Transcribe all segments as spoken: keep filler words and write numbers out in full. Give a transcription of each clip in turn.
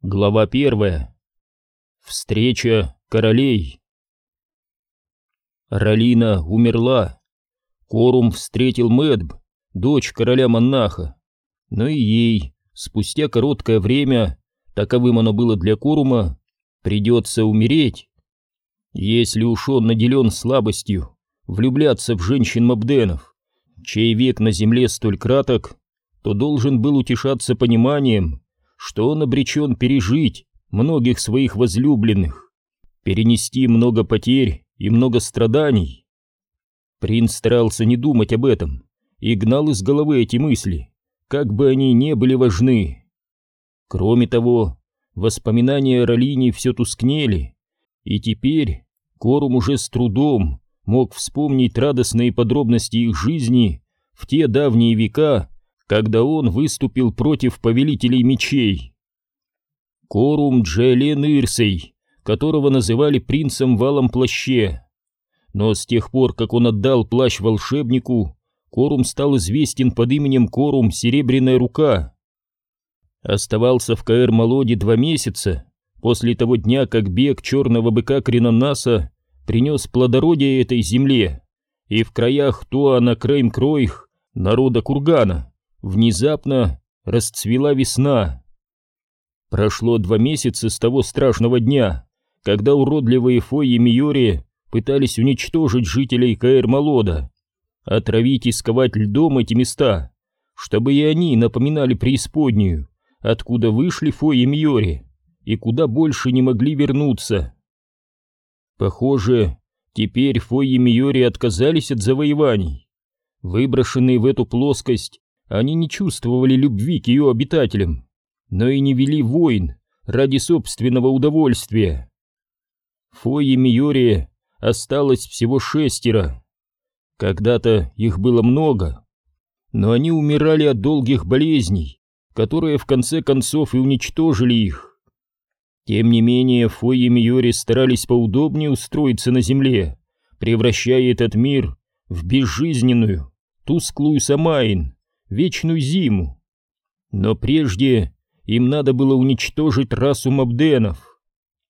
Глава первая. Встреча королей. Ралина умерла. Корум встретил Медб, дочь короля-монаха. Но и ей, спустя короткое время, таковым оно было для Корума, придется умереть. Если уж он наделен слабостью влюбляться в женщин Мобденов, чей век на земле столь краток, то должен был утешаться пониманием, что он обречен пережить многих своих возлюбленных, перенести много потерь и много страданий. Принц старался не думать об этом и гнал из головы эти мысли, как бы они ни были важны. Кроме того, воспоминания о Ралине все тускнели, и теперь Корум уже с трудом мог вспомнить радостные подробности их жизни в те давние века, когда он выступил против повелителей мечей. Корум Джейлен Ирсей, которого называли принцем в алом плаще. Но с тех пор, как он отдал плащ волшебнику, Корум стал известен под именем Корум Серебряная Рука. Оставался в Каэр-Малоде два месяца после того дня, как бег черного быка Кринонаса принес плодородие этой земле, и в краях Туа-на-Крейм-Кройх, народа Кургана, внезапно расцвела весна. Прошло два месяца с того страшного дня, когда уродливые Фойи Миори пытались уничтожить жителей Каэр-Малода, отравить и сковать льдом эти места, чтобы и они напоминали преисподнюю, откуда вышли Фойи Миори и куда больше не могли вернуться. Похоже, теперь Фойи Миори отказались от завоеваний. Выброшенные в эту плоскость, они не чувствовали любви к ее обитателям, но и не вели войн ради собственного удовольствия. Фойи Миори осталось всего шестеро. Когда-то их было много, но они умирали от долгих болезней, которые в конце концов и уничтожили их. Тем не менее, Фойи Миори старались поудобнее устроиться на земле, превращая этот мир в безжизненную, тусклую Самайн, вечную зиму. Но прежде им надо было уничтожить расу Мобденов.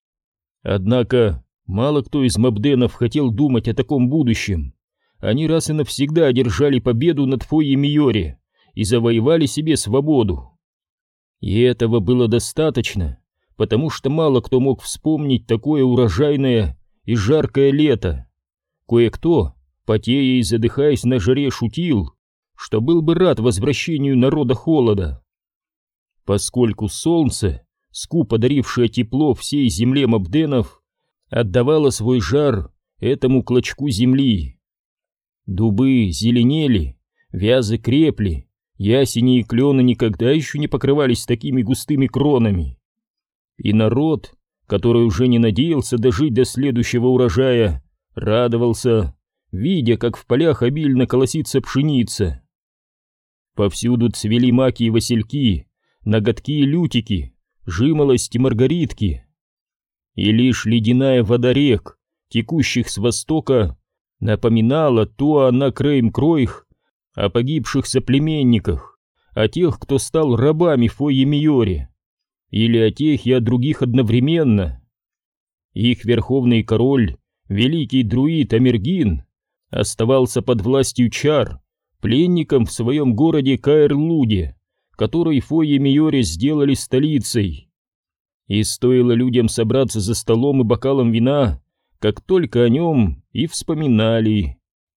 Однако мало кто из Мобденов хотел думать о таком будущем. Они раз и навсегда одержали победу над Фойи Миори и завоевали себе свободу. И этого было достаточно, потому что мало кто мог вспомнить такое урожайное и жаркое лето. Кое-кто, потея и задыхаясь на жаре, шутил, что был бы рад возвращению народа холода. Поскольку солнце, скупо дарившее тепло всей земле Мобденов, отдавало свой жар этому клочку земли. Дубы зеленели, вязы крепли, ясени и клены никогда еще не покрывались такими густыми кронами. И народ, который уже не надеялся дожить до следующего урожая, радовался, видя, как в полях обильно колосится пшеница. Повсюду цвели маки и васильки, ноготки и лютики, жимолость и маргаритки. И лишь ледяная вода рек, текущих с востока, напоминала Туа-на-Крейм-Кройх о погибших соплеменниках, о тех, кто стал рабами Фойи Миори, или о тех и о других одновременно. Их верховный король, великий друид Амергин, оставался под властью чар, пленником в своем городе Каэр-Луде, который Фойи Миори сделали столицей. И стоило людям собраться за столом и бокалом вина, как только о нем и вспоминали.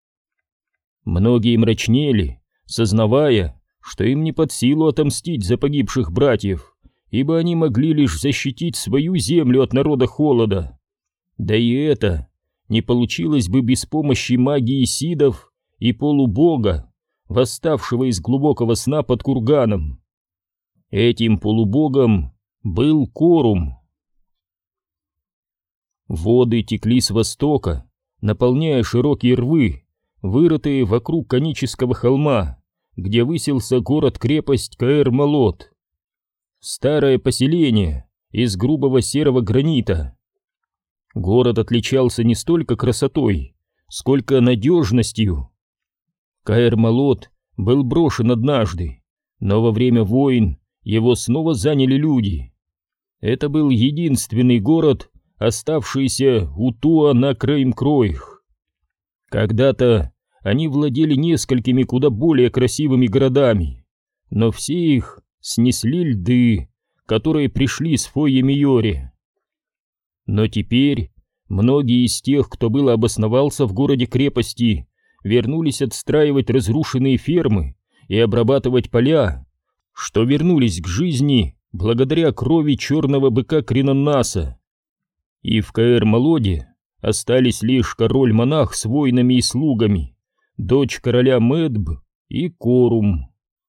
Многие мрачнели, сознавая, что им не под силу отомстить за погибших братьев, ибо они могли лишь защитить свою землю от народа холода. Да и это не получилось бы без помощи магии сидов и полубога, восставшего из глубокого сна под курганом. Этим полубогом был Корум. Воды текли с востока, наполняя широкие рвы, вырытые вокруг конического холма, где высился город-крепость Каэр-Малод. Старое поселение из грубого серого гранита. Город отличался не столько красотой, сколько надежностью. Каэр-Малод был брошен однажды, но во время войн его снова заняли люди. Это был единственный город, оставшийся у Туа-на-Крейм-Кройх. Когда-то они владели несколькими куда более красивыми городами, но все их снесли льды, которые пришли с Фойе-Миори. Но теперь многие из тех, кто был обосновался в городе-крепости, вернулись отстраивать разрушенные фермы и обрабатывать поля, что вернулись к жизни благодаря крови черного быка Кринаннаса. И в Каэр-Малоде остались лишь король-монах с воинами и слугами, дочь короля Медб и Корум.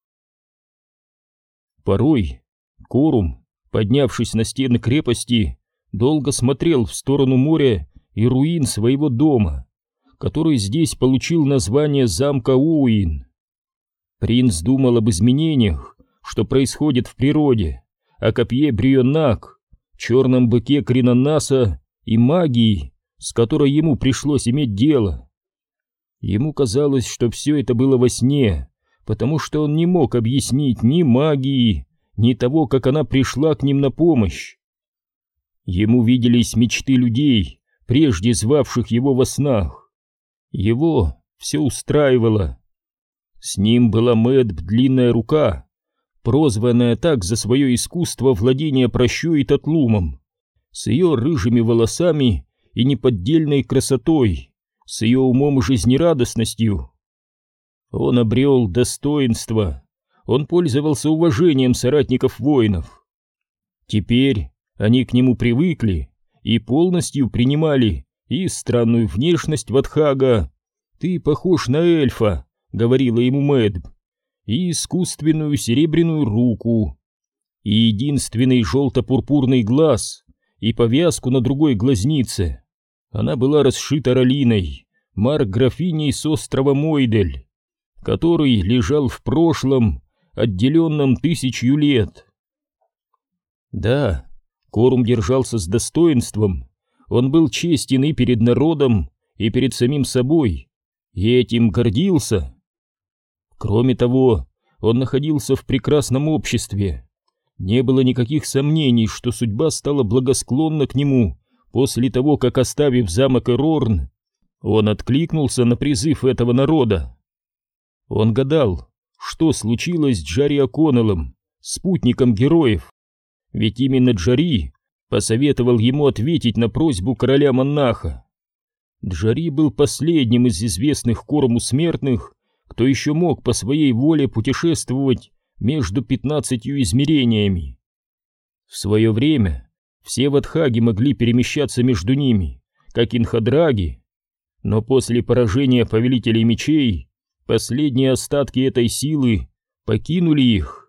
Порой Корум, поднявшись на стены крепости, долго смотрел в сторону моря и руин своего дома, который здесь получил название замка Уин. Принц думал об изменениях, что происходит в природе, о копье Брионнак, черном быке Кринаннаса и магии, с которой ему пришлось иметь дело. Ему казалось, что все это было во сне, потому что он не мог объяснить ни магии, ни того, как она пришла к ним на помощь. Ему виделись мечты людей, прежде звавших его во снах. Его все устраивало. С ним была Мэдб Длинная Рука, прозванная так за свое искусство владения пращой и татлумом, с ее рыжими волосами и неподдельной красотой, с ее умом и жизнерадостностью. Он обрел достоинство, он пользовался уважением соратников воинов. Теперь они к нему привыкли и полностью принимали и странную внешность Ватхага. «Ты похож на эльфа», — говорила ему Мэдб, и искусственную серебряную руку, и единственный желто-пурпурный глаз, и повязку на другой глазнице. Она была расшита ролиной, марк-графиней с острова Мойдель, который лежал в прошлом, отделенном тысячью лет. Да, Корум держался с достоинством, он был честен и перед народом, и перед самим собой, и этим гордился. Кроме того, он находился в прекрасном обществе. Не было никаких сомнений, что судьба стала благосклонна к нему после того, как, оставив замок Эрорн, он откликнулся на призыв этого народа. Он гадал, что случилось с Джари О'Коннеллом, спутником героев, ведь именно Джари посоветовал ему ответить на просьбу короля-монаха. Джари был последним из известных Коруму смертных, кто еще мог по своей воле путешествовать между пятнадцатью измерениями. В свое время все ватхаги могли перемещаться между ними, как инхадраги, но после поражения повелителей мечей последние остатки этой силы покинули их.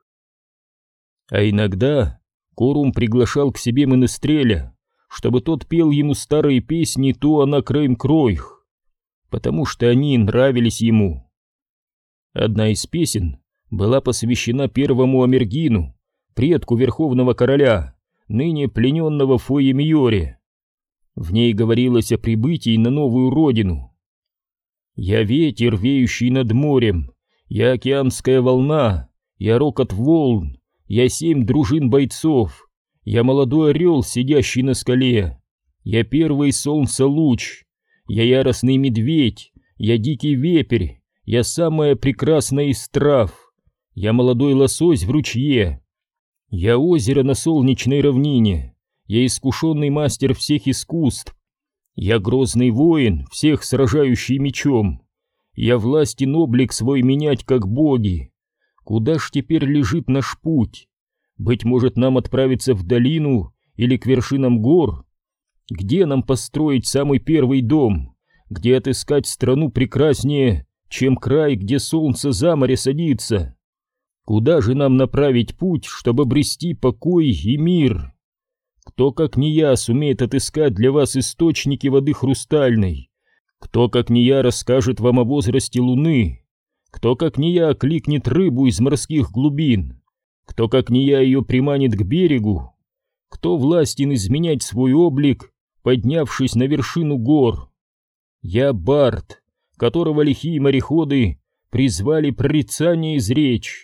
А иногда Корум приглашал к себе менестреля, чтобы тот пел ему старые песни Туа-на-Крейм-Кройх, потому что они нравились ему. Одна из песен была посвящена первому Амергину, предку Верховного Короля, ныне плененного в Фойе-Миори. В ней говорилось о прибытии на новую родину. «Я ветер, веющий над морем, я океанская волна, я рокот волн, я семь дружин бойцов, я молодой орел, сидящий на скале, я первый солнца луч, я яростный медведь, я дикий вепрь, я самая прекрасная из трав, я молодой лосось в ручье, я озеро на солнечной равнине, я искушенный мастер всех искусств, я грозный воин, всех сражающий мечом, я властен облик свой менять как боги. Куда ж теперь лежит наш путь? Быть может, нам отправиться в долину или к вершинам гор? Где нам построить самый первый дом? Где отыскать страну прекраснее, чем край, где солнце за море садится? Куда же нам направить путь, чтобы обрести покой и мир? Кто, как не я, сумеет отыскать для вас источники воды хрустальной? Кто, как не я, расскажет вам о возрасте луны? Кто, как не я, окликнет рыбу из морских глубин? Кто, как не я, ее приманит к берегу? Кто властен изменять свой облик, поднявшись на вершину гор? Я Бард, которого лихие мореходы призвали прорицание изречь,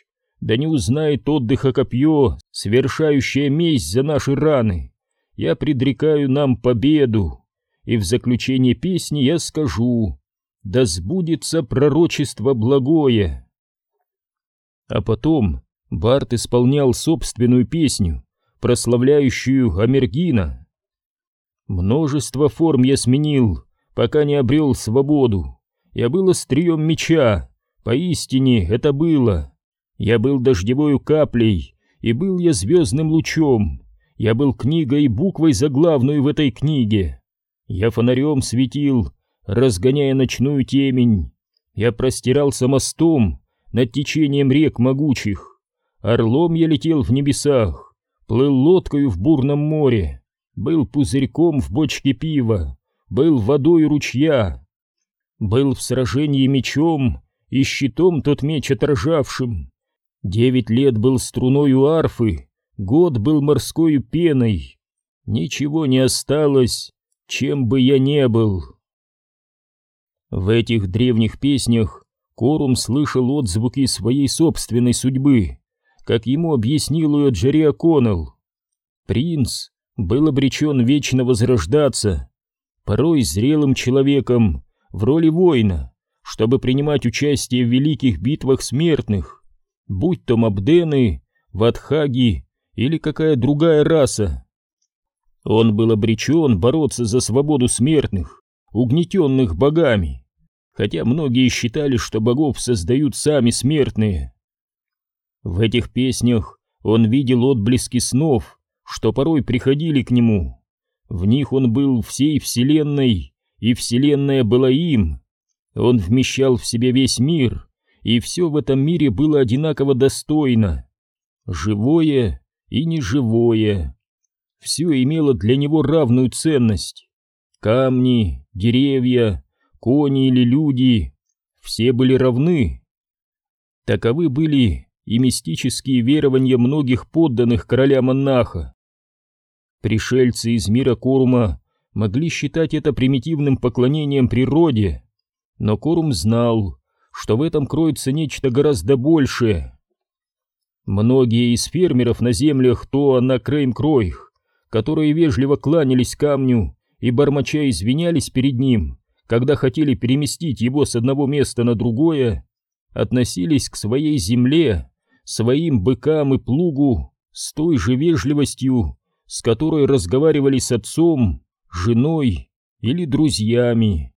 да не узнает отдыха копье, свершающее месть за наши раны. Я предрекаю нам победу, и в заключение песни я скажу: да сбудется пророчество благое. А потом бард исполнял собственную песню, прославляющую Амергина. Множество форм я сменил, пока не обрел свободу. Я был острием меча, поистине это было. Я был дождевою каплей, и был я звездным лучом. Я был книгой и буквой заглавной в этой книге. Я фонарем светил, разгоняя ночную темень. Я простирался мостом над течением рек могучих. Орлом я летел в небесах, плыл лодкою в бурном море, был пузырьком в бочке пива, был водой ручья, был в сражении мечом и щитом тот меч отражавшим. Девять лет был струною арфы, год был морскою пеной. Ничего не осталось, чем бы я не был. В этих древних песнях Корум слышал отзвуки своей собственной судьбы, как ему объяснил ее Джерри О'Коннелл. Принц был обречен вечно возрождаться, порой зрелым человеком в роли воина, чтобы принимать участие в великих битвах смертных, будь то мабдены, ватхаги или какая другая раса. Он был обречен бороться за свободу смертных, угнетенных богами, хотя многие считали, что богов создают сами смертные. В этих песнях он видел отблески снов, что порой приходили к нему. В них он был всей вселенной, и вселенная была им. Он вмещал в себе весь мир, и все в этом мире было одинаково достойно. Живое и неживое. Все имело для него равную ценность. Камни, деревья, кони или люди — все были равны. Таковы были и мистические верования многих подданных короля Моннаха. Пришельцы из мира Корума могли считать это примитивным поклонением природе, но Корум знал, что в этом кроется нечто гораздо большее. Многие из фермеров на землях Туа-на-Крейм-Кройх, которые вежливо кланялись камню и бормоча извинялись перед ним, когда хотели переместить его с одного места на другое, относились к своей земле, своим быкам и плугу с той же вежливостью, с которой разговаривали с отцом, женой или друзьями.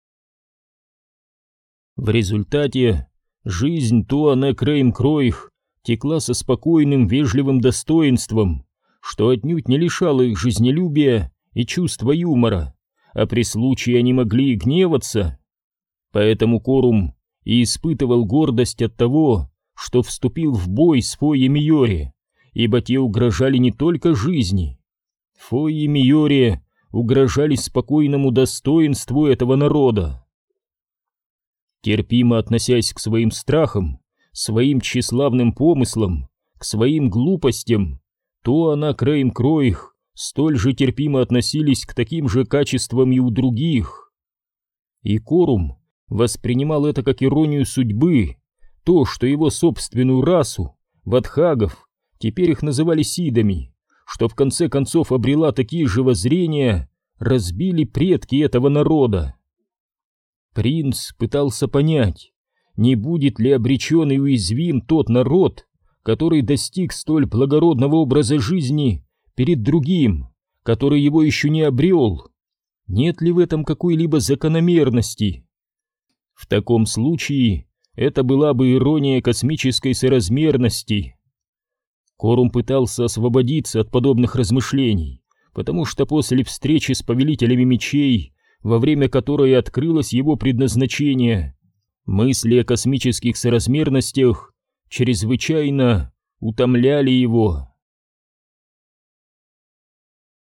В результате жизнь Туа-на-Крейм-Кройх текла со спокойным, вежливым достоинством, что отнюдь не лишало их жизнелюбия и чувства юмора, а при случае они могли и гневаться. Поэтому Корум и испытывал гордость от того, что вступил в бой с Фойе-Миори, ибо те угрожали не только жизни. Фойе-Миори угрожали спокойному достоинству этого народа. Терпимо относясь к своим страхам, своим тщеславным помыслам, к своим глупостям, Туа-на-Крейм-Кройх столь же терпимо относились к таким же качествам и у других. И Корум воспринимал это как иронию судьбы, то, что его собственную расу, ватхагов, теперь их называли сидами, что в конце концов обрела такие же воззрения, разбили предки этого народа. Принц пытался понять, не будет ли обречен и уязвим тот народ, который достиг столь благородного образа жизни перед другим, который его еще не обрел. Нет ли в этом какой-либо закономерности? В таком случае это была бы ирония космической соразмерности. Корум пытался освободиться от подобных размышлений, потому что после встречи с повелителями мечей, во время которой открылось его предназначение, мысли о космических соразмерностях чрезвычайно утомляли его.